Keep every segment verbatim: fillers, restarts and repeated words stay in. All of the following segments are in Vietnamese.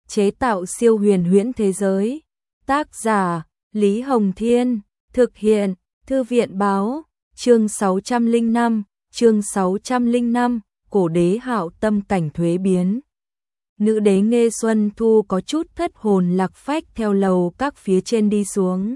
chế tạo siêu huyền huyễn thế giới. Tác giả Lý Hồng Thiên, thực hiện Thư viện Báo, chương sáu trăm lẻ năm, chương sáu trăm lẻ năm, cổ đế Hạo tâm cảnh thuế biến. Nữ đế Nghê Xuân Thu có chút thất hồn lạc phách theo lầu các phía trên đi xuống.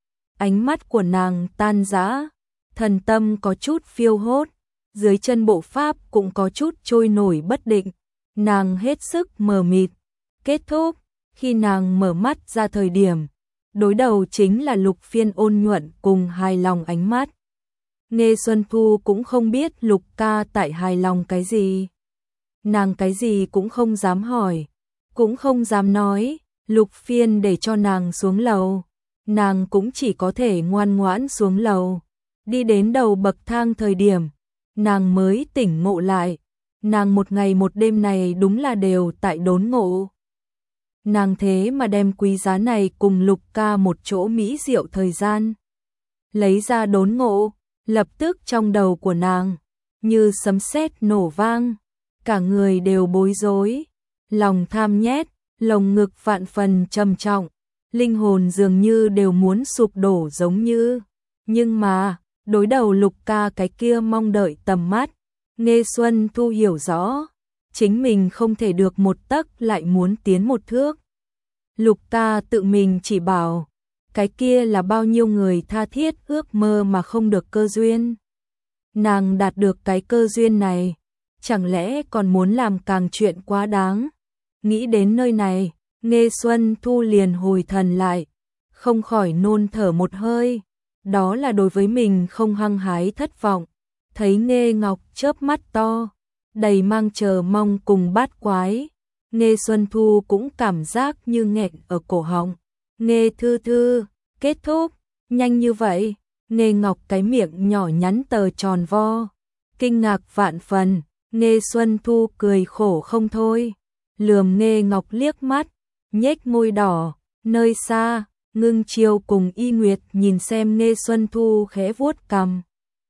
Ánh mắt của nàng tan rã, thần tâm có chút phiêu hốt, dưới chân bộ pháp cũng có chút trôi nổi bất định, nàng hết sức mờ mịt. Kết thúc, khi nàng mở mắt ra thời điểm, đối đầu chính là Lục Phiên ôn nhuận cùng hài lòng ánh mắt. Nghê Xuân Thu cũng không biết Lục ca tại hài lòng cái gì. Nàng cái gì cũng không dám hỏi, cũng không dám nói, Lục Phiên để cho nàng xuống lầu. Nàng cũng chỉ có thể ngoan ngoãn xuống lầu. Đi đến đầu bậc thang thời điểm, nàng mới tỉnh ngộ lại. Nàng một ngày một đêm này đúng là đều tại đốn ngộ. Nàng thế mà đem quý giá này cùng Lục ca một chỗ mỹ diệu thời gian. Lấy ra đốn ngộ, lập tức trong đầu của nàng, như sấm sét nổ vang. Cả người đều bối rối, lòng tham nhét, lồng ngực vạn phần trầm trọng. Linh hồn dường như đều muốn sụp đổ giống như. Nhưng mà, đối đầu Lục ca cái kia mong đợi tầm mắt, Nghê Xuân Thu hiểu rõ, chính mình không thể được một tấc lại muốn tiến một thước. Lục ca tự mình chỉ bảo, cái kia là bao nhiêu người tha thiết ước mơ mà không được cơ duyên. Nàng đạt được cái cơ duyên này, chẳng lẽ còn muốn làm càng chuyện quá đáng. Nghĩ đến nơi này, Nghê Xuân Thu liền hồi thần lại, không khỏi nôn thở một hơi. Đó là đối với mình không hăng hái thất vọng. Thấy Nghê Ngọc chớp mắt to, đầy mang chờ mong cùng bát quái. Nghê Xuân Thu cũng cảm giác như nghẹn ở cổ họng. Nghê thư thư, kết thúc, nhanh như vậy. Nghê Ngọc cái miệng nhỏ nhắn tờ tròn vo, kinh ngạc vạn phần. Nghê Xuân Thu cười khổ không thôi, lườm Nghê Ngọc liếc mắt, nhếch môi đỏ. Nơi xa, Ngưng Chiêu cùng Y Nguyệt nhìn xem Nghê Xuân Thu khẽ vuốt cằm.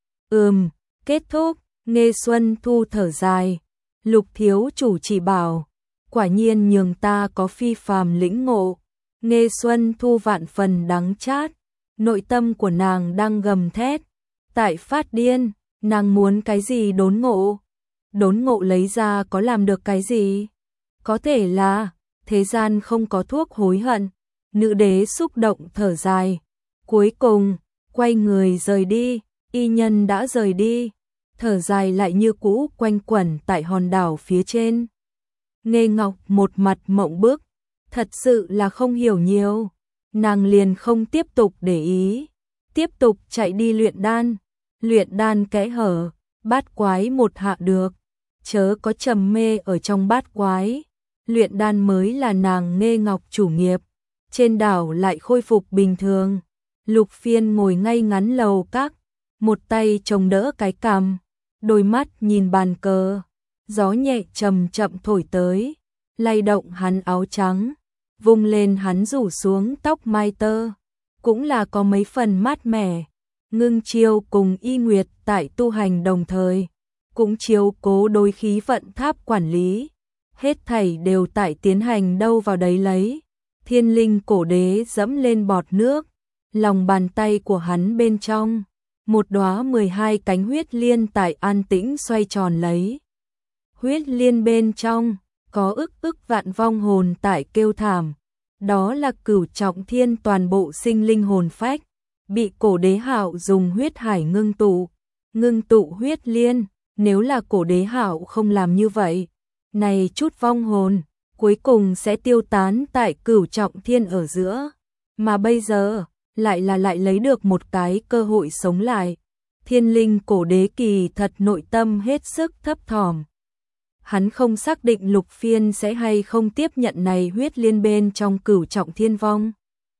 Ừm, kết thúc. Nghê Xuân Thu thở dài. Lục thiếu chủ chỉ bảo, quả nhiên nhường ta có phi phàm lĩnh ngộ. Nghê Xuân Thu vạn phần đắng chát, nội tâm của nàng đang gầm thét, tại phát điên. Nàng muốn cái gì đốn ngộ? Đốn ngộ lấy ra có làm được cái gì? Có thể là thế gian không có thuốc hối hận. Nữ đế xúc động thở dài, cuối cùng quay người rời đi. Y nhân đã rời đi, thở dài lại như cũ quanh quẩn tại hòn đảo phía trên. Nghê Ngọc một mặt mộng bức, thật sự là không hiểu nhiều. Nàng liền không tiếp tục để ý, tiếp tục chạy đi luyện đan. Luyện đan kẽ hở, bát quái một hạ được, chớ có trầm mê ở trong bát quái. Luyện đan mới là nàng Nghê Ngọc chủ nghiệp. Trên đảo lại khôi phục bình thường. Lục Phiên ngồi ngay ngắn lầu các, một tay chống đỡ cái cằm, đôi mắt nhìn bàn cờ. Gió nhẹ chậm chậm thổi tới, lay động hắn áo trắng, vung lên hắn rủ xuống tóc mai tơ, cũng là có mấy phần mát mẻ. Ngưng Chiêu cùng Y Nguyệt tại tu hành đồng thời, cũng chiếu cố đối khí vận tháp quản lý. Hết thảy đều tại tiến hành đâu vào đấy lấy. Thiên linh cổ đế dẫm lên bọt nước, lòng bàn tay của hắn bên trong, một đóa mười hai cánh huyết liên tại an tĩnh xoay tròn lấy. Huyết liên bên trong, có ức ức vạn vong hồn tại kêu thảm. Đó là Cửu Trọng Thiên toàn bộ sinh linh hồn phách, bị cổ đế Hạo dùng huyết hải ngưng tụ. Ngưng tụ huyết liên, nếu là cổ đế Hạo không làm như vậy, này chút vong hồn cuối cùng sẽ tiêu tán tại Cửu Trọng Thiên ở giữa. Mà bây giờ, lại là lại lấy được một cái cơ hội sống lại. Thiên linh cổ đế kỳ thật nội tâm hết sức thấp thỏm. Hắn không xác định Lục Phiên sẽ hay không tiếp nhận này huyết liên bên trong Cửu Trọng Thiên vong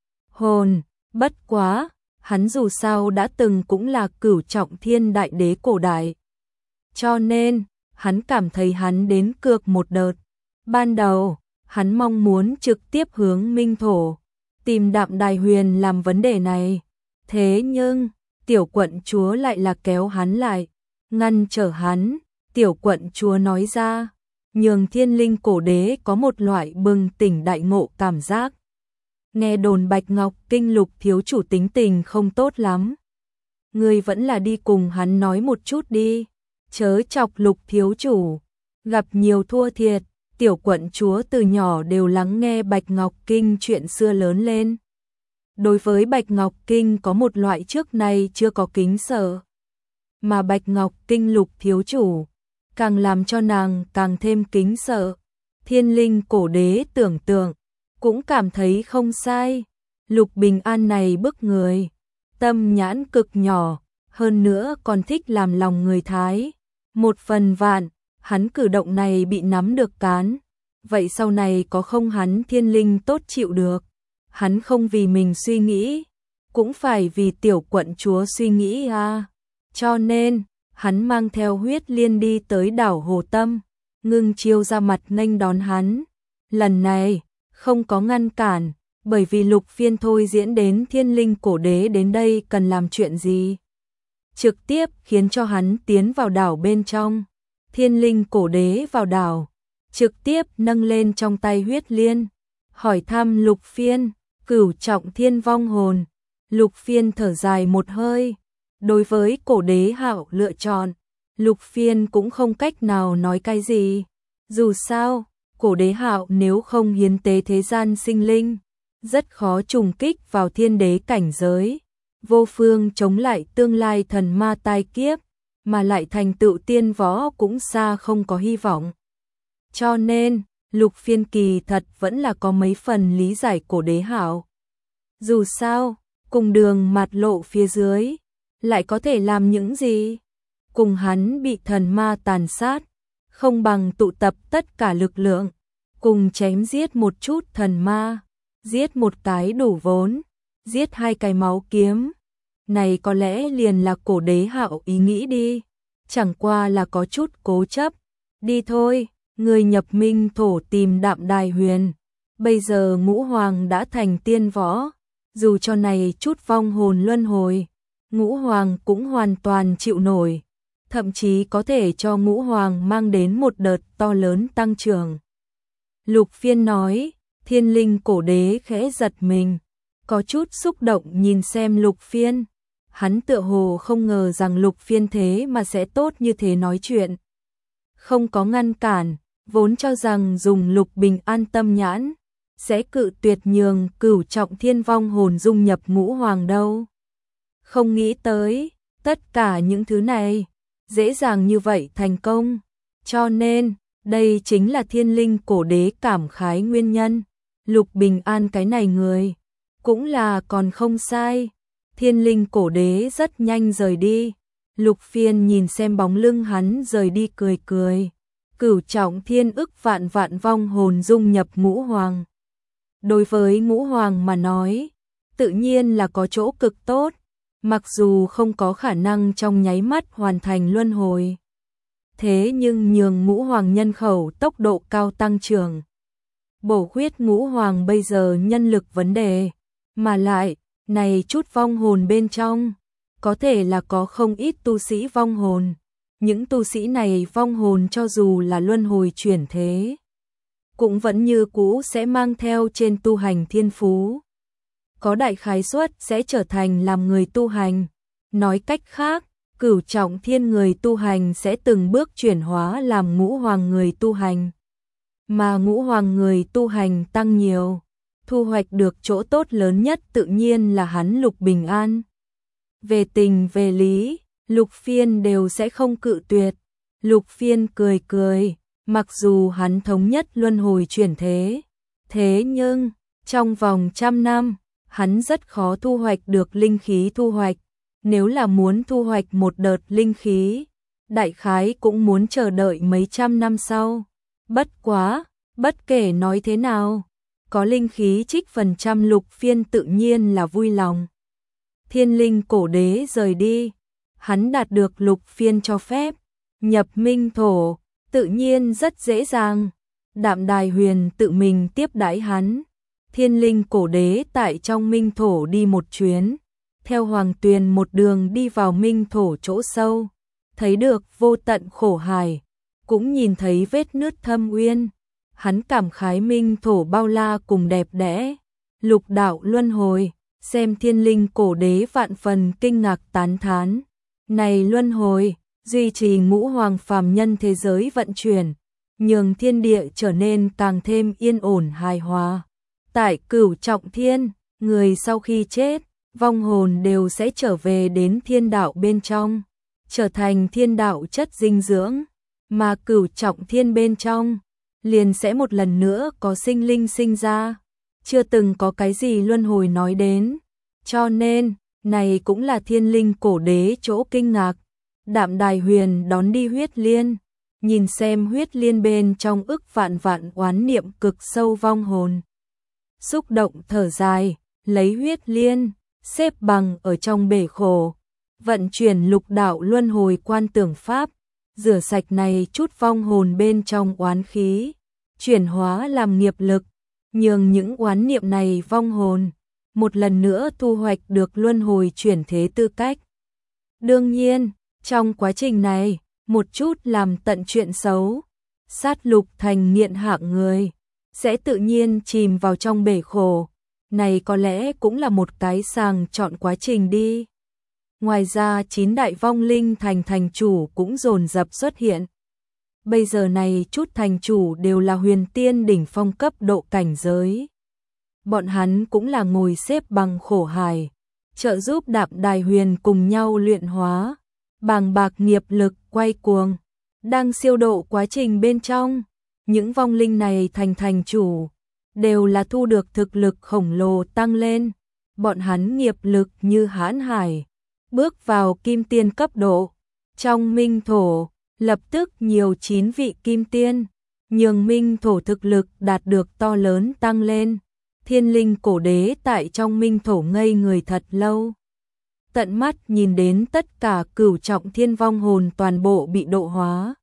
hồn. Bất quá, hắn dù sao đã từng cũng là Cửu Trọng Thiên đại đế cổ đại. Cho nên, hắn cảm thấy hắn đến cược một đợt. Ban đầu, hắn mong muốn trực tiếp hướng Minh Thổ, tìm Đạm Đài Huyền làm vấn đề này. Thế nhưng, tiểu quận chúa lại là kéo hắn lại, ngăn trở hắn. Tiểu quận chúa nói ra, nhường Thiên Linh cổ đế có một loại bừng tỉnh đại ngộ cảm giác. Nghe đồn Bạch Ngọc Kinh Lục thiếu chủ tính tình không tốt lắm. Ngươi vẫn là đi cùng hắn nói một chút đi, chớ chọc Lục thiếu chủ, gặp nhiều thua thiệt. Tiểu quận chúa từ nhỏ đều lắng nghe Bạch Ngọc Kinh chuyện xưa lớn lên. Đối với Bạch Ngọc Kinh có một loại trước nay chưa có kính sợ. Mà Bạch Ngọc Kinh Lục thiếu chủ càng làm cho nàng càng thêm kính sợ. Thiên Linh cổ đế tưởng tượng cũng cảm thấy không sai. Lục Bình An này bức người, tâm nhãn cực nhỏ, hơn nữa còn thích làm lòng người thái. Một phần vạn, hắn cử động này bị nắm được cán. Vậy sau này có không hắn Thiên Linh tốt chịu được. Hắn không vì mình suy nghĩ, cũng phải vì tiểu quận chúa suy nghĩ à. Cho nên, hắn mang theo Huyết Liên đi tới đảo Hồ Tâm, Ngưng Chiêu ra mặt nghênh đón hắn. Lần này, không có ngăn cản, bởi vì Lục Phiên thôi diễn đến Thiên Linh cổ đế đến đây cần làm chuyện gì. Trực tiếp khiến cho hắn tiến vào đảo bên trong. Thiên Linh cổ đế vào đảo, trực tiếp nâng lên trong tay Huyết Liên, hỏi thăm Lục Phiên, cửu trọng thiên vong hồn. Lục Phiên thở dài một hơi. Đối với cổ đế Hạo lựa chọn, Lục Phiên cũng không cách nào nói cái gì. Dù sao, cổ đế Hạo nếu không hiến tế thế gian sinh linh, rất khó trùng kích vào thiên đế cảnh giới, vô phương chống lại tương lai thần ma tai kiếp, mà lại thành tựu tiên võ cũng xa không có hy vọng. Cho nên, Lục Phiên kỳ thật vẫn là có mấy phần lý giải cổ đế Hạo. Dù sao, cùng đường mặt lộ phía dưới, lại có thể làm những gì? Cùng hắn bị thần ma tàn sát, không bằng tụ tập tất cả lực lượng, cùng chém giết một chút thần ma, giết một cái đủ vốn, giết hai cái máu kiếm. Này có lẽ liền là cổ đế Hạo ý nghĩ đi, chẳng qua là có chút cố chấp. Đi thôi, người nhập minh thổ tìm Đạm Đài Huyền. Bây giờ Ngũ Hoàng đã thành tiên võ, dù cho này chút vong hồn luân hồi, Ngũ Hoàng cũng hoàn toàn chịu nổi, thậm chí có thể cho Ngũ Hoàng mang đến một đợt to lớn tăng trưởng. Lục Phiên nói. Thiên Linh cổ đế khẽ giật mình, có chút xúc động nhìn xem Lục Phiên. Hắn tựa hồ không ngờ rằng Lục Phiên thế mà sẽ tốt như thế nói chuyện. Không có ngăn cản, vốn cho rằng dùng Lục Bình An tâm nhãn, sẽ cự tuyệt nhường cửu trọng thiên vong hồn dung nhập Ngũ Hoàng đâu. Không nghĩ tới, tất cả những thứ này, dễ dàng như vậy thành công. Cho nên, đây chính là Thiên Linh cổ đế cảm khái nguyên nhân. Lục Bình An cái này người, cũng là còn không sai. Thiên Linh cổ đế rất nhanh rời đi. Lục Phiên nhìn xem bóng lưng hắn rời đi cười cười. Cửu trọng thiên ức vạn vạn vong hồn dung nhập Ngũ Hoàng. Đối với Ngũ Hoàng mà nói, tự nhiên là có chỗ cực tốt, mặc dù không có khả năng trong nháy mắt hoàn thành luân hồi. Thế nhưng nhường Ngũ Hoàng nhân khẩu tốc độ cao tăng trưởng. Bổ khuyết Ngũ Hoàng bây giờ nhân lực vấn đề, mà lại, này chút vong hồn bên trong, có thể là có không ít tu sĩ vong hồn. Những tu sĩ này vong hồn cho dù là luân hồi chuyển thế, cũng vẫn như cũ sẽ mang theo trên tu hành thiên phú. Có đại khái suất sẽ trở thành làm người tu hành. Nói cách khác, cửu trọng thiên người tu hành sẽ từng bước chuyển hóa làm Ngũ Hoàng người tu hành. Mà Ngũ Hoàng người tu hành tăng nhiều, thu hoạch được chỗ tốt lớn nhất tự nhiên là hắn Lục Bình An. Về tình về lý, Lục Phiên đều sẽ không cự tuyệt. Lục Phiên cười cười, mặc dù hắn thống nhất luân hồi chuyển thế, thế nhưng, trong vòng trăm năm, hắn rất khó thu hoạch được linh khí thu hoạch. Nếu là muốn thu hoạch một đợt linh khí, đại khái cũng muốn chờ đợi mấy trăm năm sau. Bất quá, bất kể nói thế nào, có linh khí trích phần trăm Lục Phiên tự nhiên là vui lòng. Thiên Linh cổ đế rời đi, hắn đạt được Lục Phiên cho phép, nhập minh thổ, tự nhiên rất dễ dàng. Đạm Đài Huyền tự mình tiếp đãi hắn. Thiên Linh cổ đế tại trong minh thổ đi một chuyến, theo Hoàng Tuyền một đường đi vào minh thổ chỗ sâu, thấy được vô tận khổ hải, cũng nhìn thấy vết nứt thâm uyên. Hắn cảm khái minh thổ bao la cùng đẹp đẽ, lục đạo luân hồi, xem thiên linh cổ đế vạn phần kinh ngạc tán thán. Này luân hồi, duy trì ngũ hoàng phàm nhân thế giới vận chuyển, nhường thiên địa trở nên càng thêm yên ổn hài hòa. Tại cửu trọng thiên, người sau khi chết, vong hồn đều sẽ trở về đến thiên đạo bên trong, trở thành thiên đạo chất dinh dưỡng, mà cửu trọng thiên bên trong, liền sẽ một lần nữa có sinh linh sinh ra, chưa từng có cái gì luân hồi nói đến. Cho nên, này cũng là thiên linh cổ đế chỗ kinh ngạc. Đạm Đài Huyền đón đi huyết liên, nhìn xem huyết liên bên trong ức vạn vạn oán niệm cực sâu vong hồn. Xúc động thở dài, lấy huyết liên, xếp bằng ở trong bể khổ, vận chuyển lục đạo luân hồi quan tưởng pháp, rửa sạch này chút vong hồn bên trong oán khí, chuyển hóa làm nghiệp lực, nhường những oán niệm này vong hồn, một lần nữa thu hoạch được luân hồi chuyển thế tư cách. Đương nhiên, trong quá trình này, một chút làm tận chuyện xấu, sát lục thành nghiện hạng người, sẽ tự nhiên chìm vào trong bể khổ. Này có lẽ cũng là một cái sàng chọn quá trình đi. Ngoài ra chín đại vong linh thành thành chủ cũng dồn dập xuất hiện. Bây giờ này chút thành chủ đều là huyền tiên đỉnh phong cấp độ cảnh giới. Bọn hắn cũng là ngồi xếp bằng khổ hài, trợ giúp Đạm Đài Huyền cùng nhau luyện hóa, bàng bạc nghiệp lực quay cuồng, đang siêu độ quá trình bên trong. Những vong linh này thành thành chủ, đều là thu được thực lực khổng lồ tăng lên, bọn hắn nghiệp lực như hãn hải, bước vào kim tiên cấp độ. Trong minh thổ, lập tức nhiều chín vị kim tiên, nhường minh thổ thực lực đạt được to lớn tăng lên. Thiên linh cổ đế tại trong minh thổ ngây người thật lâu. Tận mắt nhìn đến tất cả cửu trọng thiên vong hồn toàn bộ bị độ hóa.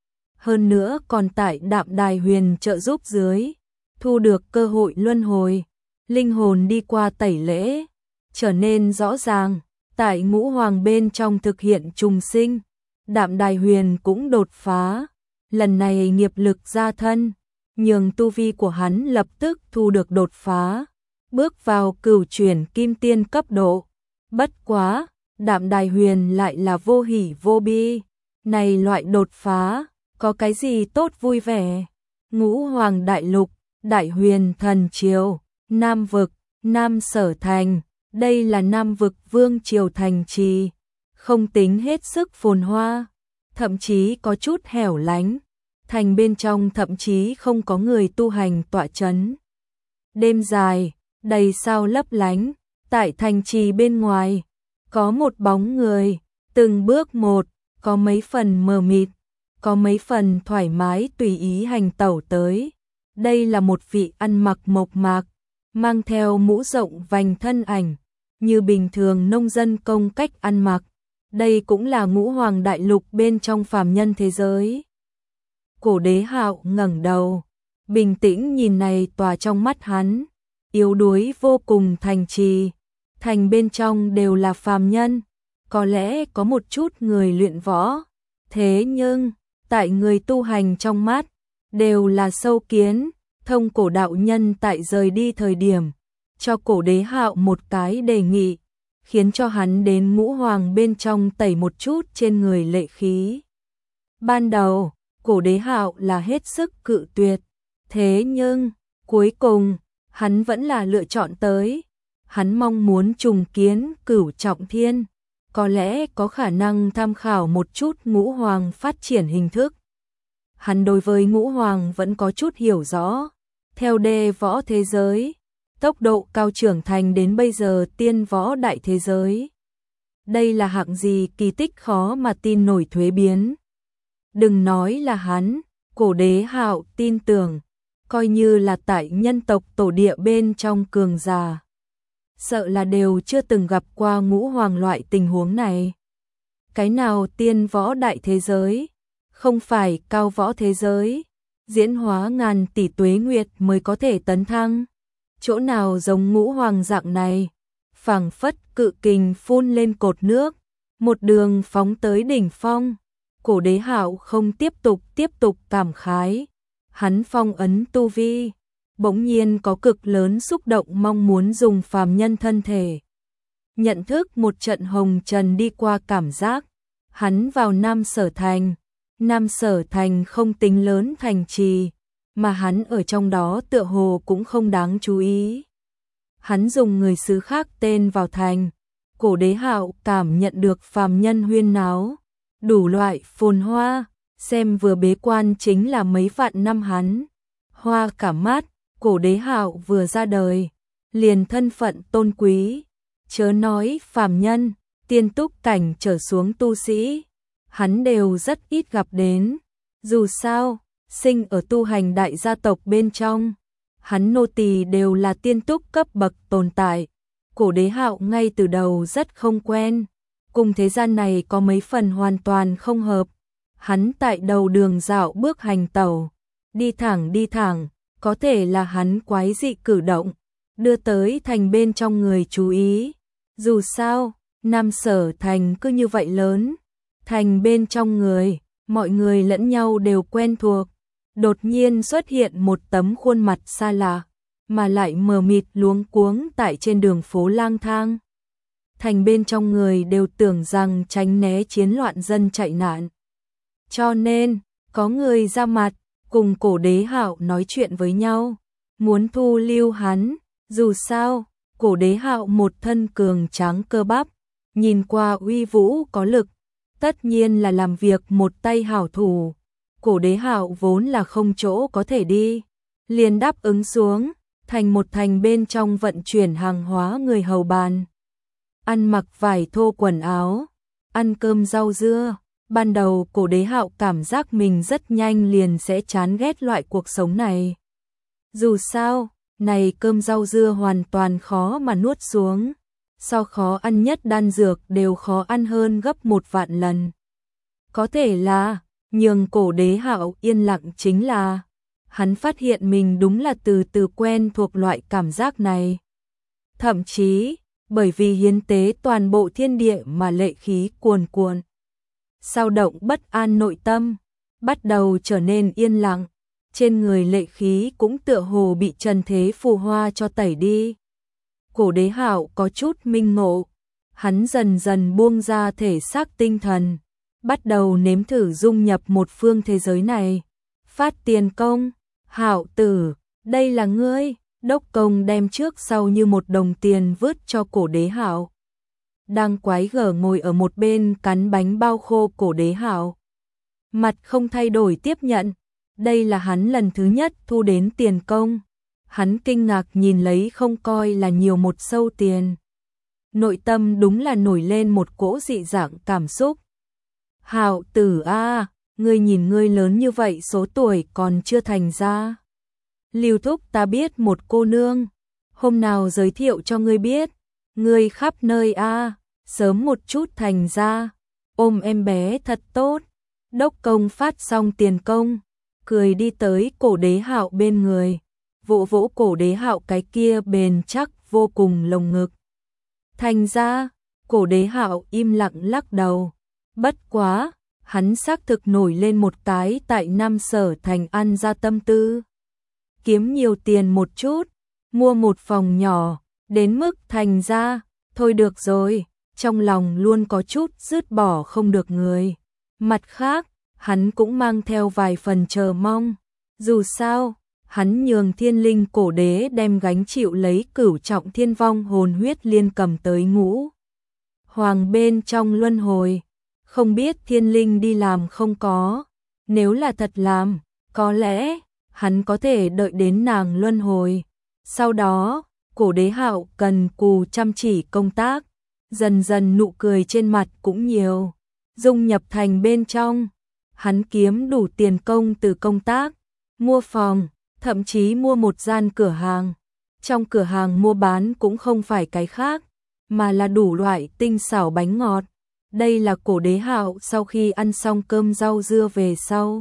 Hơn nữa còn tại Đạm Đài Huyền trợ giúp dưới, thu được cơ hội luân hồi, linh hồn đi qua tẩy lễ, trở nên rõ ràng, tại ngũ hoàng bên trong thực hiện trùng sinh, Đạm Đài Huyền cũng đột phá, lần này nghiệp lực ra thân, nhường tu vi của hắn lập tức thu được đột phá, bước vào cửu chuyển kim tiên cấp độ. Bất quá, Đạm Đài Huyền lại là vô hỉ vô bi, này loại đột phá, có cái gì tốt vui vẻ. Ngũ hoàng đại lục, Đại Huyền thần triều, Nam vực, Nam Sở thành, đây là Nam vực vương triều thành trì, không tính hết sức phồn hoa, thậm chí có chút hẻo lánh, thành bên trong thậm chí không có người tu hành tọa chấn. Đêm dài, đầy sao lấp lánh, tại thành trì bên ngoài, có một bóng người, từng bước một, có mấy phần mờ mịt, có mấy phần thoải mái tùy ý hành tẩu tới. Đây là một vị ăn mặc mộc mạc, mang theo mũ rộng vành thân ảnh, như bình thường nông dân công cách ăn mặc. Đây cũng là ngũ hoàng đại lục bên trong phàm nhân thế giới. Cổ đế Hạo ngẩng đầu, bình tĩnh nhìn này tòa trong mắt hắn, yếu đuối vô cùng thành trì, thành bên trong đều là phàm nhân, có lẽ có một chút người luyện võ, thế nhưng, tại người tu hành trong mắt, đều là sâu kiến. Thông cổ đạo nhân tại rời đi thời điểm, cho cổ đế Hạo một cái đề nghị, khiến cho hắn đến ngũ hoàng bên trong tẩy một chút trên người lệ khí. Ban đầu, cổ đế Hạo là hết sức cự tuyệt, thế nhưng, cuối cùng, hắn vẫn là lựa chọn tới. Hắn mong muốn trùng kiến cửu trọng thiên, có lẽ có khả năng tham khảo một chút ngũ hoàng phát triển hình thức. Hắn đối với ngũ hoàng vẫn có chút hiểu rõ. Theo đề võ thế giới, tốc độ cao trưởng thành đến bây giờ tiên võ đại thế giới. Đây là hạng gì kỳ tích khó mà tin nổi thuế biến. Đừng nói là hắn, cổ đế Hạo tin tưởng, coi như là tại nhân tộc tổ địa bên trong cường giả, sợ là đều chưa từng gặp qua ngũ hoàng loại tình huống này. Cái nào tiên võ đại thế giới, không phải cao võ thế giới, diễn hóa ngàn tỷ tuế nguyệt mới có thể tấn thăng. Chỗ nào giống ngũ hoàng dạng này, phảng phất cự kình phun lên cột nước, một đường phóng tới đỉnh phong. Cổ Đế Hạo không tiếp tục tiếp tục cảm khái, hắn phong ấn tu vi, bỗng nhiên có cực lớn xúc động mong muốn dùng phàm nhân thân thể. Nhận thức một trận hồng trần đi qua cảm giác, hắn vào Nam Sở Thành. Nam Sở Thành không tính lớn thành trì, mà hắn ở trong đó tựa hồ cũng không đáng chú ý. Hắn dùng người xứ khác tên vào thành, Cổ Đế Hạo cảm nhận được phàm nhân huyên náo, đủ loại phồn hoa, xem vừa bế quan chính là mấy vạn năm hắn. Hoa cả mắt, Cổ Đế Hạo vừa ra đời, liền thân phận tôn quý, chớ nói phàm nhân, tiên túc cảnh trở xuống tu sĩ, hắn đều rất ít gặp đến. Dù sao, sinh ở tu hành đại gia tộc bên trong, hắn nô tỳ đều là tiên túc cấp bậc tồn tại. Cổ Đế Hạo ngay từ đầu rất không quen, cùng thế gian này có mấy phần hoàn toàn không hợp. Hắn tại đầu đường dạo bước hành tẩu, đi thẳng đi thẳng, có thể là hắn quái dị cử động, đưa tới thành bên trong người chú ý. Dù sao, Nam Sở Thành cứ như vậy lớn, thành bên trong người, mọi người lẫn nhau đều quen thuộc. Đột nhiên xuất hiện một tấm khuôn mặt xa lạ, mà lại mờ mịt luống cuống tại trên đường phố lang thang. Thành bên trong người đều tưởng rằng tránh né chiến loạn dân chạy nạn. Cho nên, có người ra mặt, cùng Cổ Đế Hạo nói chuyện với nhau, muốn thu lưu hắn. Dù sao, Cổ Đế Hạo một thân cường tráng cơ bắp, nhìn qua uy vũ có lực, tất nhiên là làm việc một tay hảo thủ. Cổ Đế Hạo vốn là không chỗ có thể đi, liền đáp ứng xuống, thành một thành bên trong vận chuyển hàng hóa người hầu bàn. Ăn mặc vải thô quần áo, ăn cơm rau dưa. Ban đầu Cổ Đế Hạo cảm giác mình rất nhanh liền sẽ chán ghét loại cuộc sống này. Dù sao, này cơm rau dưa hoàn toàn khó mà nuốt xuống, so khó ăn nhất đan dược đều khó ăn hơn gấp một vạn lần. Có thể là, nhường Cổ Đế Hạo yên lặng chính là, hắn phát hiện mình đúng là từ từ quen thuộc loại cảm giác này. Thậm chí, bởi vì hiến tế toàn bộ thiên địa mà lệ khí cuồn cuộn, sao động bất an nội tâm, bắt đầu trở nên yên lặng, trên người lệ khí cũng tựa hồ bị trần thế phù hoa cho tẩy đi. Cổ Đế Hạo có chút minh ngộ, hắn dần dần buông ra thể xác tinh thần, bắt đầu nếm thử dung nhập một phương thế giới này. Phát Tiền Công, Hạo tử, đây là ngươi. Đốc Công đem trước sau như một đồng tiền vứt cho Cổ Đế Hạo. Đang quái gở ngồi ở một bên cắn bánh bao khô. Cổ Đế Hạo mặt không thay đổi tiếp nhận, đây là hắn lần thứ nhất thu đến tiền công. Hắn kinh ngạc nhìn lấy không coi là nhiều một sâu tiền. Nội tâm đúng là nổi lên một cỗ dị dạng cảm xúc. Hạo tử a, ngươi nhìn ngươi lớn như vậy số tuổi còn chưa thành ra. Lưu thúc ta biết một cô nương, hôm nào giới thiệu cho ngươi biết, ngươi khắp nơi a, sớm một chút thành ra, ôm em bé thật tốt. Đốc Công phát xong tiền công, cười đi tới Cổ Đế Hạo bên người, vỗ vỗ Cổ Đế Hạo cái kia bền chắc vô cùng lồng ngực. Thành ra, Cổ Đế Hạo im lặng lắc đầu, bất quá, hắn xác thực nổi lên một cái tại Nam Sở Thành ăn ra tâm tư. Kiếm nhiều tiền một chút, mua một phòng nhỏ, đến mức thành ra, thôi được rồi, trong lòng luôn có chút dứt bỏ không được người. Mặt khác, hắn cũng mang theo vài phần chờ mong, dù sao, hắn nhường Thiên Linh Cổ Đế đem gánh chịu lấy cửu trọng thiên vong hồn huyết liên cầm tới ngũ hoàng bên trong luân hồi, không biết Thiên Linh đi làm không có, nếu là thật làm, có lẽ hắn có thể đợi đến nàng luân hồi. Sau đó, Cổ Đế Hạo cần cù chăm chỉ công tác, dần dần nụ cười trên mặt cũng nhiều, dung nhập thành bên trong. Hắn kiếm đủ tiền công từ công tác, mua phòng, thậm chí mua một gian cửa hàng. Trong cửa hàng mua bán cũng không phải cái khác, mà là đủ loại tinh xảo bánh ngọt. Đây là Cổ Đế Hạo sau khi ăn xong cơm rau dưa về sau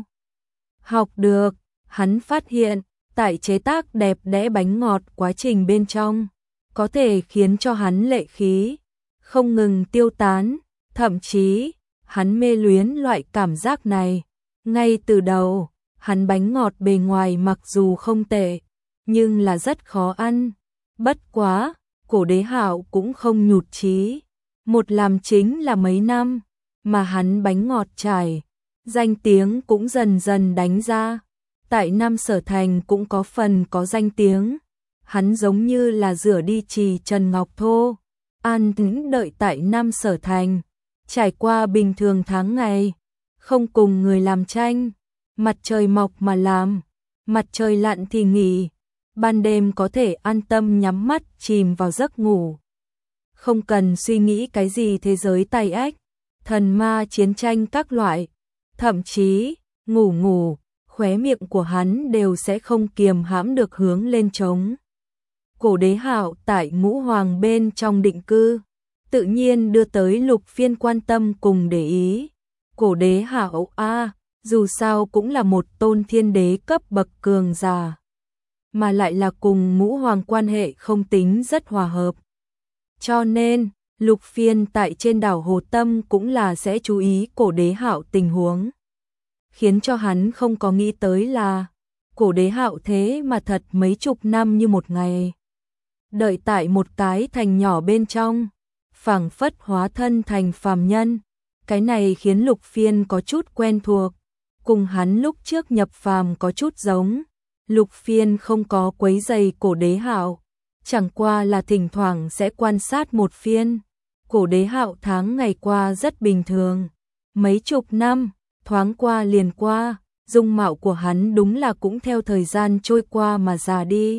học được. Hắn phát hiện, tại chế tác đẹp đẽ bánh ngọt quá trình bên trong, có thể khiến cho hắn lệ khí không ngừng tiêu tán, thậm chí hắn mê luyến loại cảm giác này. Ngay từ đầu, hắn bánh ngọt bề ngoài mặc dù không tệ, nhưng là rất khó ăn. Bất quá, Cổ Đế Hạo cũng không nhụt chí. Một làm chính là mấy năm, mà hắn bánh ngọt trải, danh tiếng cũng dần dần đánh ra. Tại Nam Sở Thành cũng có phần có danh tiếng. Hắn giống như là rửa đi chì Trần Ngọc Thô, an tĩnh đợi tại Nam Sở Thành, trải qua bình thường tháng ngày, không cùng người làm tranh, mặt trời mọc mà làm, mặt trời lặn thì nghỉ, ban đêm có thể an tâm nhắm mắt chìm vào giấc ngủ. Không cần suy nghĩ cái gì thế giới tay ách, thần ma chiến tranh các loại, thậm chí, ngủ ngủ, khóe miệng của hắn đều sẽ không kiềm hãm được hướng lên trống. Cổ Đế Hạo tại Ngũ Hoàng bên trong định cư, tự nhiên đưa tới Lục Phiên quan tâm cùng để ý. Cổ Đế Hạo a, dù sao cũng là một tôn thiên đế cấp bậc cường giả, mà lại là cùng Ngũ Hoàng quan hệ không tính rất hòa hợp. Cho nên, Lục Phiên tại trên đảo Hồ Tâm cũng là sẽ chú ý Cổ Đế Hạo tình huống. Khiến cho hắn không có nghĩ tới là Cổ Đế Hạo thế mà thật mấy chục năm như một ngày. Đợi tại một cái thành nhỏ bên trong, phảng phất hóa thân thành phàm nhân. Cái này khiến Lục Phiên có chút quen thuộc, cùng hắn lúc trước nhập phàm có chút giống. Lục Phiên không có quấy rầy Cổ Đế Hạo, chẳng qua là thỉnh thoảng sẽ quan sát một phiên. Cổ Đế Hạo tháng ngày qua rất bình thường, mấy chục năm, thoáng qua liền qua, dung mạo của hắn đúng là cũng theo thời gian trôi qua mà già đi.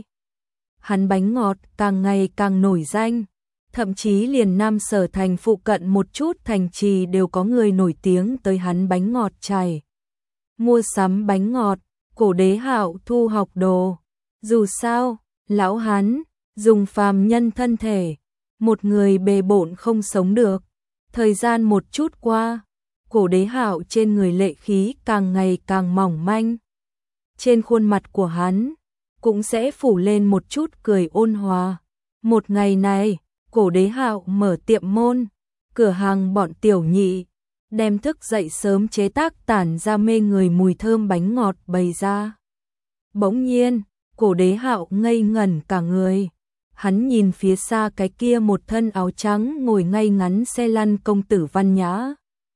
Hắn bánh ngọt càng ngày càng nổi danh, thậm chí liền Nam Sở Thành phụ cận một chút thành trì đều có người nổi tiếng tới hắn bánh ngọt chảy. Mua sắm bánh ngọt, Cổ Đế Hạo thu học đồ. Dù sao, lão hắn dùng phàm nhân thân thể, một người bề bộn không sống được. Thời gian một chút qua, Cổ Đế Hạo trên người lệ khí càng ngày càng mỏng manh. Trên khuôn mặt của hắn cũng sẽ phủ lên một chút cười ôn hòa. Một ngày này, Cổ Đế Hạo mở tiệm môn, cửa hàng bọn tiểu nhị, đem thức dậy sớm chế tác tản ra mê người mùi thơm bánh ngọt bày ra. Bỗng nhiên, Cổ Đế Hạo ngây ngẩn cả người. Hắn nhìn phía xa cái kia một thân áo trắng ngồi ngay ngắn xe lăn công tử văn nhã.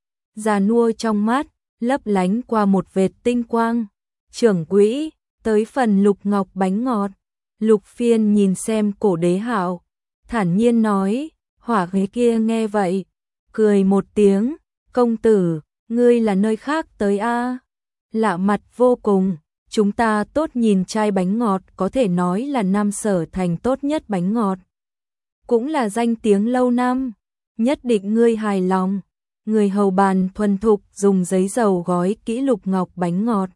Già nua trong mắt, lấp lánh qua một vệt tinh quang. Trưởng quỹ, tới phần Lục Ngọc bánh ngọt. Lục Phiên nhìn xem Cổ Đế Hạo, thản nhiên nói. Hỏa ghế kia nghe vậy, cười một tiếng. Công tử, ngươi là nơi khác tới a? Lạ mặt vô cùng. Chúng ta tốt nhìn chai bánh ngọt có thể nói là Nam Sở Thành tốt nhất bánh ngọt. Cũng là danh tiếng lâu năm. Nhất định ngươi hài lòng. Người hầu bàn thuần thục dùng giấy dầu gói kỹ Lục Ngọc bánh ngọt.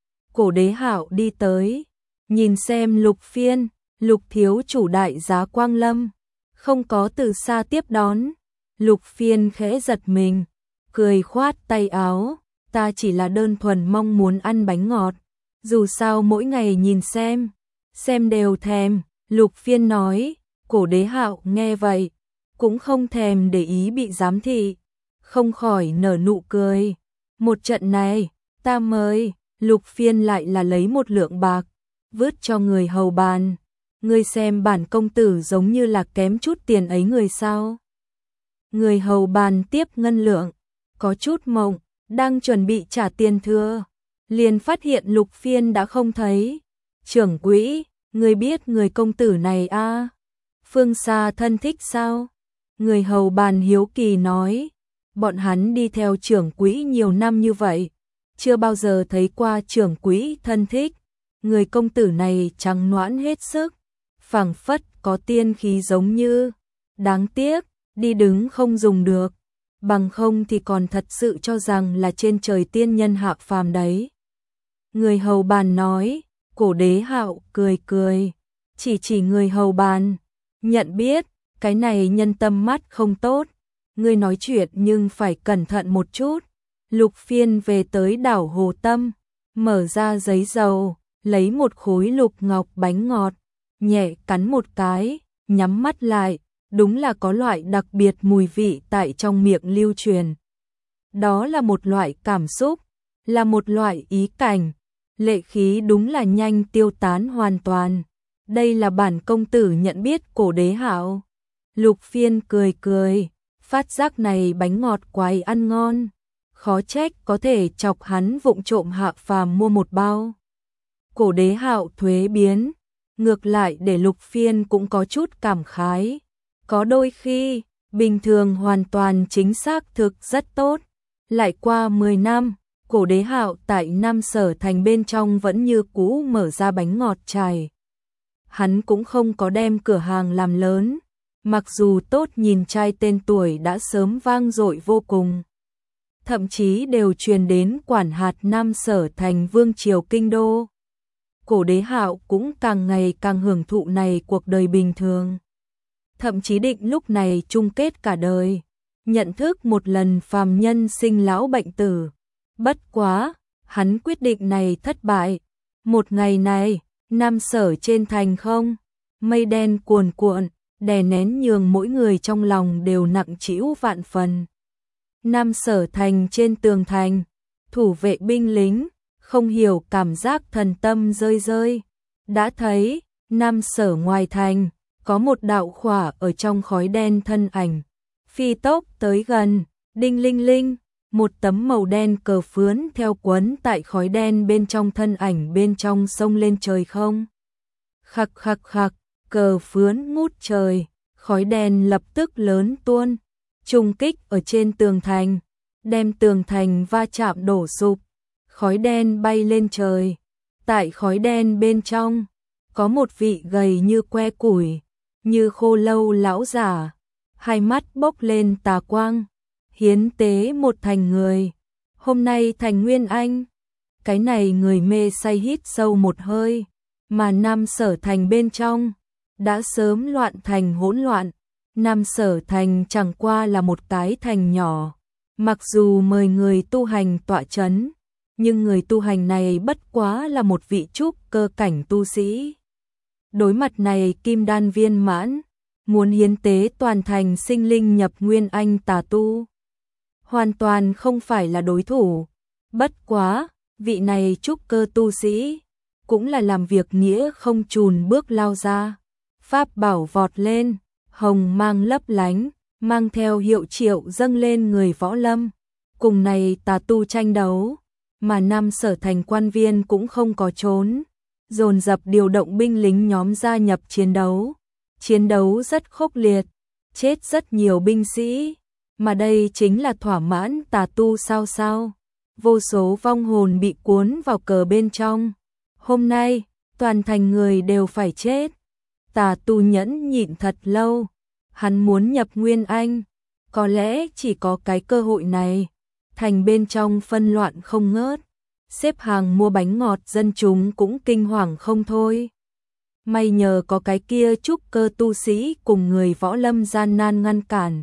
Cổ Đế Hạo đi tới, nhìn xem Lục Phiên, Lục thiếu chủ đại giá Quang Lâm, không có từ xa tiếp đón. Lục Phiên khẽ giật mình, cười khoát tay áo, ta chỉ là đơn thuần mong muốn ăn bánh ngọt, dù sao mỗi ngày nhìn xem, xem đều thèm. Lục Phiên nói. Cổ Đế Hạo nghe vậy, cũng không thèm để ý bị giám thị, không khỏi nở nụ cười. Một trận này, ta mời. Lục Phiên lại là lấy một lượng bạc, vứt cho người hầu bàn. Ngươi xem bản công tử giống như là kém chút tiền ấy người sao? Người hầu bàn tiếp ngân lượng, có chút mộng, đang chuẩn bị trả tiền thưa, liền phát hiện Lục Phiên đã không thấy. Trưởng quỹ, ngươi biết người công tử này a? À? Phương xa thân thích sao? Người hầu bàn hiếu kỳ nói. Bọn hắn đi theo trưởng quỹ nhiều năm như vậy, chưa bao giờ thấy qua trưởng quỹ thân thích. Người công tử này trắng nõn hết sức, phảng phất có tiên khí giống như. Đáng tiếc, đi đứng không dùng được, bằng không thì còn thật sự cho rằng là trên trời tiên nhân hạ phàm đấy. Người hầu bàn nói. Cổ Đế Hạo cười cười, chỉ chỉ người hầu bàn, nhận biết, cái này nhân tâm mắt không tốt, ngươi nói chuyện nhưng phải cẩn thận một chút. Lục Phiên về tới đảo Hồ Tâm, mở ra giấy dầu, lấy một khối Lục Ngọc bánh ngọt, nhẹ cắn một cái, nhắm mắt lại, đúng là có loại đặc biệt mùi vị tại trong miệng lưu truyền. Đó là một loại cảm xúc, là một loại ý cảnh, lệ khí đúng là nhanh tiêu tán hoàn toàn. Đây là bản công tử nhận biết Cổ Đế Hạo. Lục Phiên cười cười, phát giác này bánh ngọt quái ăn ngon, khó trách có thể chọc hắn vụng trộm hạ phàm mua một bao. Cổ Đế Hạo thuế biến, ngược lại để Lục Phiên cũng có chút cảm khái. Có đôi khi, bình thường hoàn toàn chính xác thực rất tốt. Lại qua mười năm, Cổ Đế Hạo tại Nam Sở Thành bên trong vẫn như cũ mở ra bánh ngọt chài. Hắn cũng không có đem cửa hàng làm lớn, mặc dù tốt nhìn trai tên tuổi đã sớm vang dội vô cùng. Thậm chí đều truyền đến quản hạt Nam Sở Thành vương triều kinh đô. Cổ Đế Hạo cũng càng ngày càng hưởng thụ này cuộc đời bình thường. Thậm chí định lúc này chung kết cả đời, nhận thức một lần phàm nhân sinh lão bệnh tử. Bất quá, hắn quyết định này thất bại. Một ngày này, Nam Sở trên thành không, mây đen cuồn cuộn, đè nén nhường mỗi người trong lòng đều nặng trĩu vạn phần. Nam Sở Thành trên tường thành, thủ vệ binh lính, không hiểu cảm giác thần tâm rơi rơi. Đã thấy, Nam Sở ngoài thành, có một đạo khỏa ở trong khói đen thân ảnh. Phi tốc tới gần, đinh linh linh, một tấm màu đen cờ phướn theo quấn tại khói đen bên trong thân ảnh bên trong sông lên trời không. Khắc khắc khắc, cờ phướn ngút trời, khói đen lập tức lớn tuôn, trùng kích ở trên tường thành, đem tường thành va chạm đổ sụp, khói đen bay lên trời. Tại khói đen bên trong, có một vị gầy như que củi, như khô lâu lão giả, hai mắt bốc lên tà quang, hiến tế một thành người. Hôm nay thành Nguyên Anh. Cái này người mê say hít sâu một hơi, mà Nam Sở Thành bên trong đã sớm loạn thành hỗn loạn. Nam Sở Thành chẳng qua là một cái thành nhỏ, mặc dù mời người tu hành tọa chấn, nhưng người tu hành này bất quá là một vị trúc cơ cảnh tu sĩ. Đối mặt này kim đan viên mãn, muốn hiến tế toàn thành sinh linh nhập Nguyên Anh tà tu, hoàn toàn không phải là đối thủ. Bất quá, vị này trúc cơ tu sĩ, cũng là làm việc nghĩa không chùn bước lao ra. Pháp bảo vọt lên, hồng mang lấp lánh, mang theo hiệu triệu dâng lên người võ lâm. Cùng này tà tu tranh đấu, mà Nam Sở Thành quan viên cũng không có trốn, dồn dập điều động binh lính nhóm gia nhập chiến đấu. Chiến đấu rất khốc liệt, chết rất nhiều binh sĩ, mà đây chính là thỏa mãn tà tu sao sao. Vô số vong hồn bị cuốn vào cờ bên trong. Hôm nay, toàn thành người đều phải chết. Tà tu nhẫn nhịn thật lâu, hắn muốn nhập Nguyên Anh, có lẽ chỉ có cái cơ hội này. Thành bên trong phân loạn không ngớt, xếp hàng mua bánh ngọt dân chúng cũng kinh hoàng không thôi. May nhờ có cái kia trúc cơ tu sĩ cùng người võ lâm gian nan ngăn cản,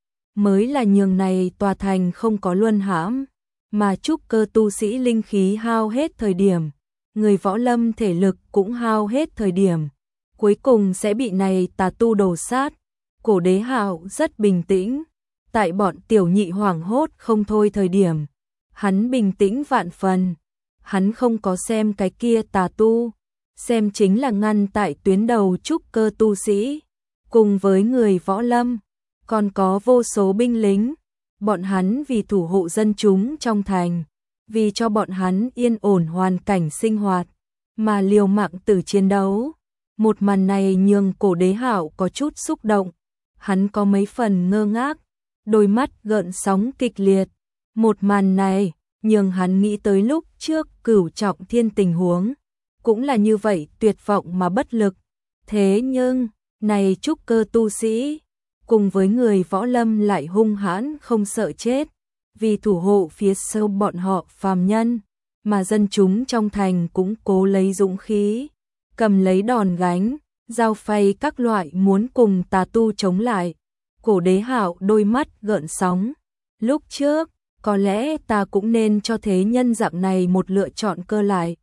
mới là nhường này tòa thành không có luân hãm. Mà trúc cơ tu sĩ linh khí hao hết thời điểm, người võ lâm thể lực cũng hao hết thời điểm, cuối cùng sẽ bị này tà tu đổ sát. Cổ Đế Hạo rất bình tĩnh, tại bọn tiểu nhị hoảng hốt không thôi thời điểm, hắn bình tĩnh vạn phần. Hắn không có xem cái kia tà tu, xem chính là ngăn tại tuyến đầu trúc cơ tu sĩ, cùng với người võ lâm, còn có vô số binh lính. Bọn hắn vì thủ hộ dân chúng trong thành, vì cho bọn hắn yên ổn hoàn cảnh sinh hoạt, mà liều mạng tử chiến đấu. Một màn này nhường Cổ Đế Hạo có chút xúc động, hắn có mấy phần ngơ ngác, đôi mắt gợn sóng kịch liệt. Một màn này nhường hắn nghĩ tới lúc trước Cửu Trọng Thiên tình huống, cũng là như vậy tuyệt vọng mà bất lực. Thế nhưng, này trúc cơ tu sĩ, cùng với người võ lâm lại hung hãn không sợ chết, vì thủ hộ phía sau bọn họ phàm nhân, mà dân chúng trong thành cũng cố lấy dũng khí, cầm lấy đòn gánh, dao phay các loại muốn cùng tà tu chống lại. Cổ Đế Hạo đôi mắt gợn sóng, lúc trước, có lẽ ta cũng nên cho thế nhân dạng này một lựa chọn cơ lại.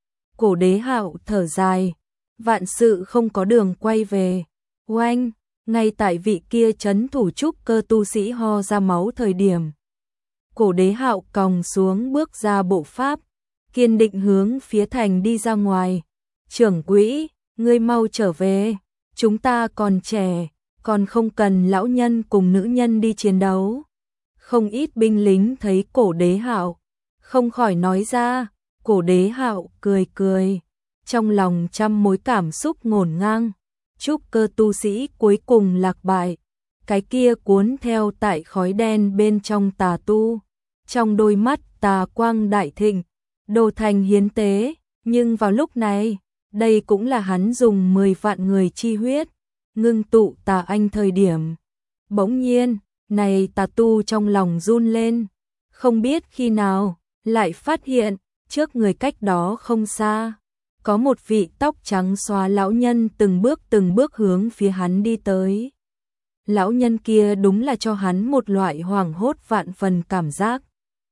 Cổ Đế Hạo thở dài, vạn sự không có đường quay về. Oanh, ngay tại vị kia trấn thủ trúc cơ tu sĩ ho ra máu thời điểm, Cổ Đế Hạo còng xuống bước ra bộ pháp, kiên định hướng phía thành đi ra ngoài. Trưởng quỹ, ngươi mau trở về, chúng ta còn trẻ, còn không cần lão nhân cùng nữ nhân đi chiến đấu. Không ít binh lính thấy Cổ Đế Hạo, không khỏi nói ra. Cổ Đế Hạo cười cười, trong lòng trăm mối cảm xúc ngổn ngang. Trúc cơ tu sĩ cuối cùng lạc bại, cái kia cuốn theo tại khói đen bên trong tà tu, trong đôi mắt tà quang đại thịnh, đồ thành hiến tế. Nhưng vào lúc này, đây cũng là hắn dùng mười vạn người chi huyết ngưng tụ tà anh thời điểm. Bỗng nhiên, này tà tu trong lòng run lên, không biết khi nào lại phát hiện trước người cách đó không xa, có một vị tóc trắng xóa lão nhân từng bước từng bước hướng phía hắn đi tới. Lão nhân kia đúng là cho hắn một loại hoảng hốt vạn phần cảm giác.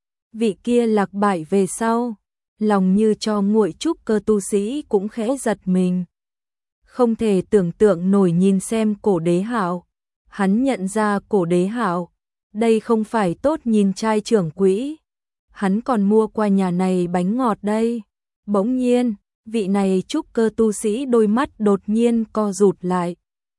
Vị kia lạc bại về sau, lòng như cho nguội trúc cơ tu sĩ cũng khẽ giật mình. Không thể tưởng tượng nổi nhìn xem Cổ Đế Hạo, hắn nhận ra Cổ Đế Hạo, đây không phải tốt nhìn trai trưởng quỹ. Hắn còn mua qua nhà này bánh ngọt đây. Bỗng nhiên, vị này trúc cơ tu sĩ đôi mắt đột nhiên co rụt lại.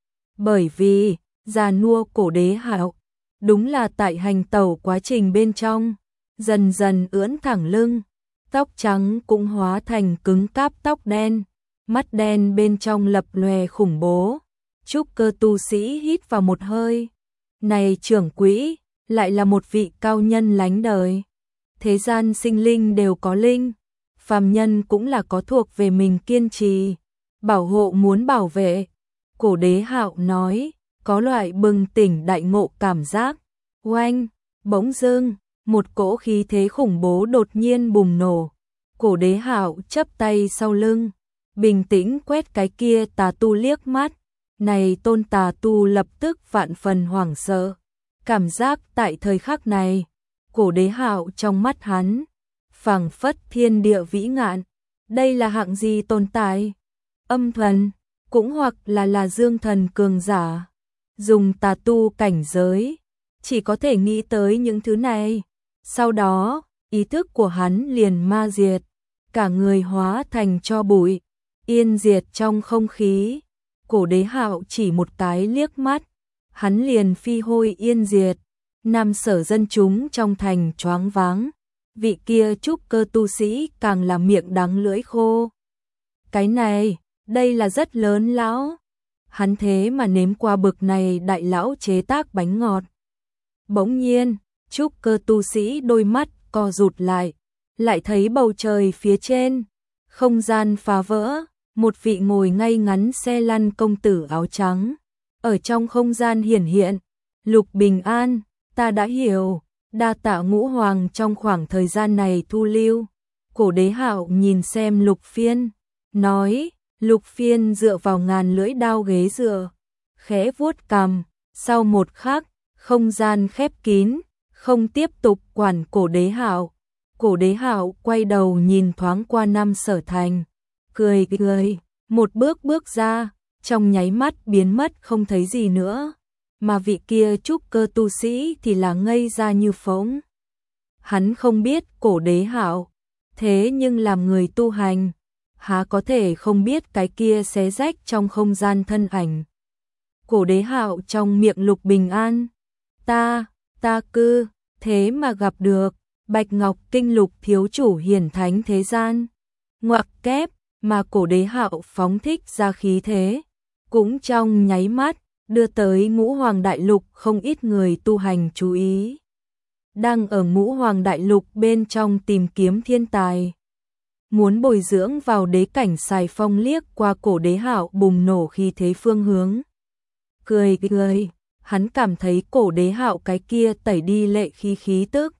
Bởi vì, già nua Cổ Đế Hạo, đúng là tại hành tẩu quá trình bên trong, dần dần ưỡn thẳng lưng, tóc trắng cũng hóa thành cứng cáp tóc đen, mắt đen bên trong lập lòe khủng bố. Trúc cơ tu sĩ hít vào một hơi. Này trưởng quỹ, lại là một vị cao nhân lánh đời. Thế gian sinh linh đều có linh, phàm nhân cũng là có thuộc về mình kiên trì, bảo hộ muốn bảo vệ. Cổ Đế Hạo nói, có loại bừng tỉnh đại ngộ cảm giác. Oanh, bỗng dưng, một cỗ khí thế khủng bố đột nhiên bùng nổ. Cổ Đế Hạo chắp tay sau lưng, bình tĩnh quét cái kia tà tu liếc mắt. Này tôn tà tu lập tức vạn phần hoảng sợ. Cảm giác tại thời khắc này, Cổ Đế Hạo trong mắt hắn, phảng phất thiên địa vĩ ngạn. Đây là hạng gì tồn tại? Âm thần, cũng hoặc là là dương thần cường giả. Dùng tà tu cảnh giới, chỉ có thể nghĩ tới những thứ này. Sau đó, ý thức của hắn liền ma diệt, cả người hóa thành tro bụi, yên diệt trong không khí. Cổ Đế Hạo chỉ một cái liếc mắt, hắn liền phi hôi yên diệt. Nam sở dân chúng trong thành choáng váng, vị kia trúc cơ tu sĩ càng là miệng đắng lưỡi khô. Cái này, đây là rất lớn lão. Hắn thế mà nếm qua bực này đại lão chế tác bánh ngọt. Bỗng nhiên, trúc cơ tu sĩ đôi mắt co rụt lại, lại thấy bầu trời phía trên, không gian phá vỡ, một vị ngồi ngay ngắn xe lăn công tử áo trắng. Ở trong không gian hiển hiện, Lục Bình An, ta đã hiểu, đa tạ Ngũ Hoàng trong khoảng thời gian này thu lưu. Cổ Đế Hạo nhìn xem Lục Phiên, nói, Lục Phiên dựa vào ngàn lưỡi đao ghế dựa, khẽ vuốt cằm, sau một khắc, không gian khép kín, không tiếp tục quản Cổ Đế Hạo. Cổ Đế Hạo quay đầu nhìn thoáng qua Nam Sở Thành, cười cười, một bước bước ra, trong nháy mắt biến mất không thấy gì nữa. Mà vị kia trúc cơ tu sĩ thì là ngây ra như phỗng. Hắn không biết Cổ Đế Hạo, thế nhưng làm người tu hành, há có thể không biết cái kia xé rách trong không gian thân ảnh. Cổ Đế Hạo trong miệng Lục Bình An, ta, ta cư, thế mà gặp được Bạch Ngọc Kinh Lục thiếu chủ hiển thánh thế gian. Ngoặc kép, mà Cổ Đế Hạo phóng thích ra khí thế, cũng trong nháy mắt đưa tới Ngũ Hoàng Đại Lục không ít người tu hành chú ý. Đang ở Ngũ Hoàng Đại Lục bên trong tìm kiếm thiên tài, muốn bồi dưỡng vào đế cảnh Sài Phong liếc qua Cổ Đế Hạo bùng nổ khí thế phương hướng. Cười cười, hắn cảm thấy Cổ Đế Hạo cái kia tẩy đi lệ khí khí tức.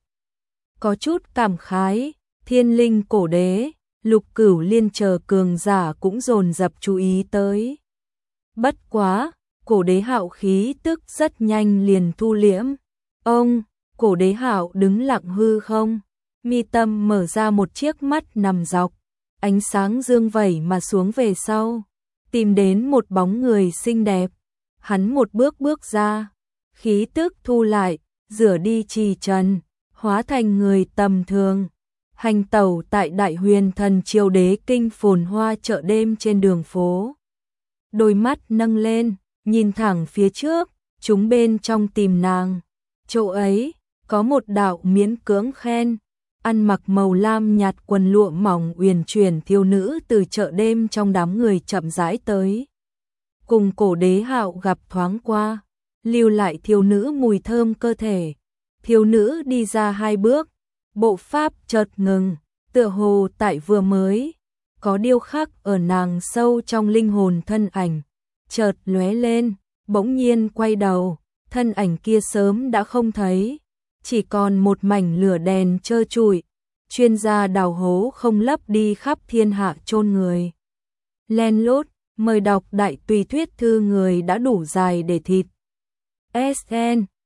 Có chút cảm khái, thiên linh cổ đế, Lục Cửu Liên chờ cường giả cũng dồn dập chú ý tới. Bất quá, Cổ Đế Hạo khí tức rất nhanh liền thu liễm. Ông, Cổ Đế Hạo đứng lặng hư không, mi tâm mở ra một chiếc mắt nằm dọc, ánh sáng dương vẩy mà xuống về sau, tìm đến một bóng người xinh đẹp. Hắn một bước bước ra, khí tức thu lại, rửa đi trì trần, hóa thành người tầm thường, hành tẩu tại Đại Huyền Thần Triều Đế kinh phồn hoa chợ đêm trên đường phố. Đôi mắt nâng lên, nhìn thẳng phía trước, chúng bên trong tìm nàng. Chỗ ấy, có một đạo miễn cưỡng khen, ăn mặc màu lam nhạt quần lụa mỏng uyển chuyển thiếu nữ từ chợ đêm trong đám người chậm rãi tới. Cùng Cổ Đế Hạo gặp thoáng qua, lưu lại thiếu nữ mùi thơm cơ thể. Thiếu nữ đi ra hai bước, bộ pháp chợt ngừng, tựa hồ tại vừa mới có điêu khắc ở nàng sâu trong linh hồn thân ảnh, chợt lóe lên, bỗng nhiên quay đầu, thân ảnh kia sớm đã không thấy, chỉ còn một mảnh lửa đèn trơ trụi, chuyên gia đào hố không lấp đi khắp thiên hạ chôn người. Len lút, mời đọc đại tùy thuyết thư người đã đủ dài để thịt. ét en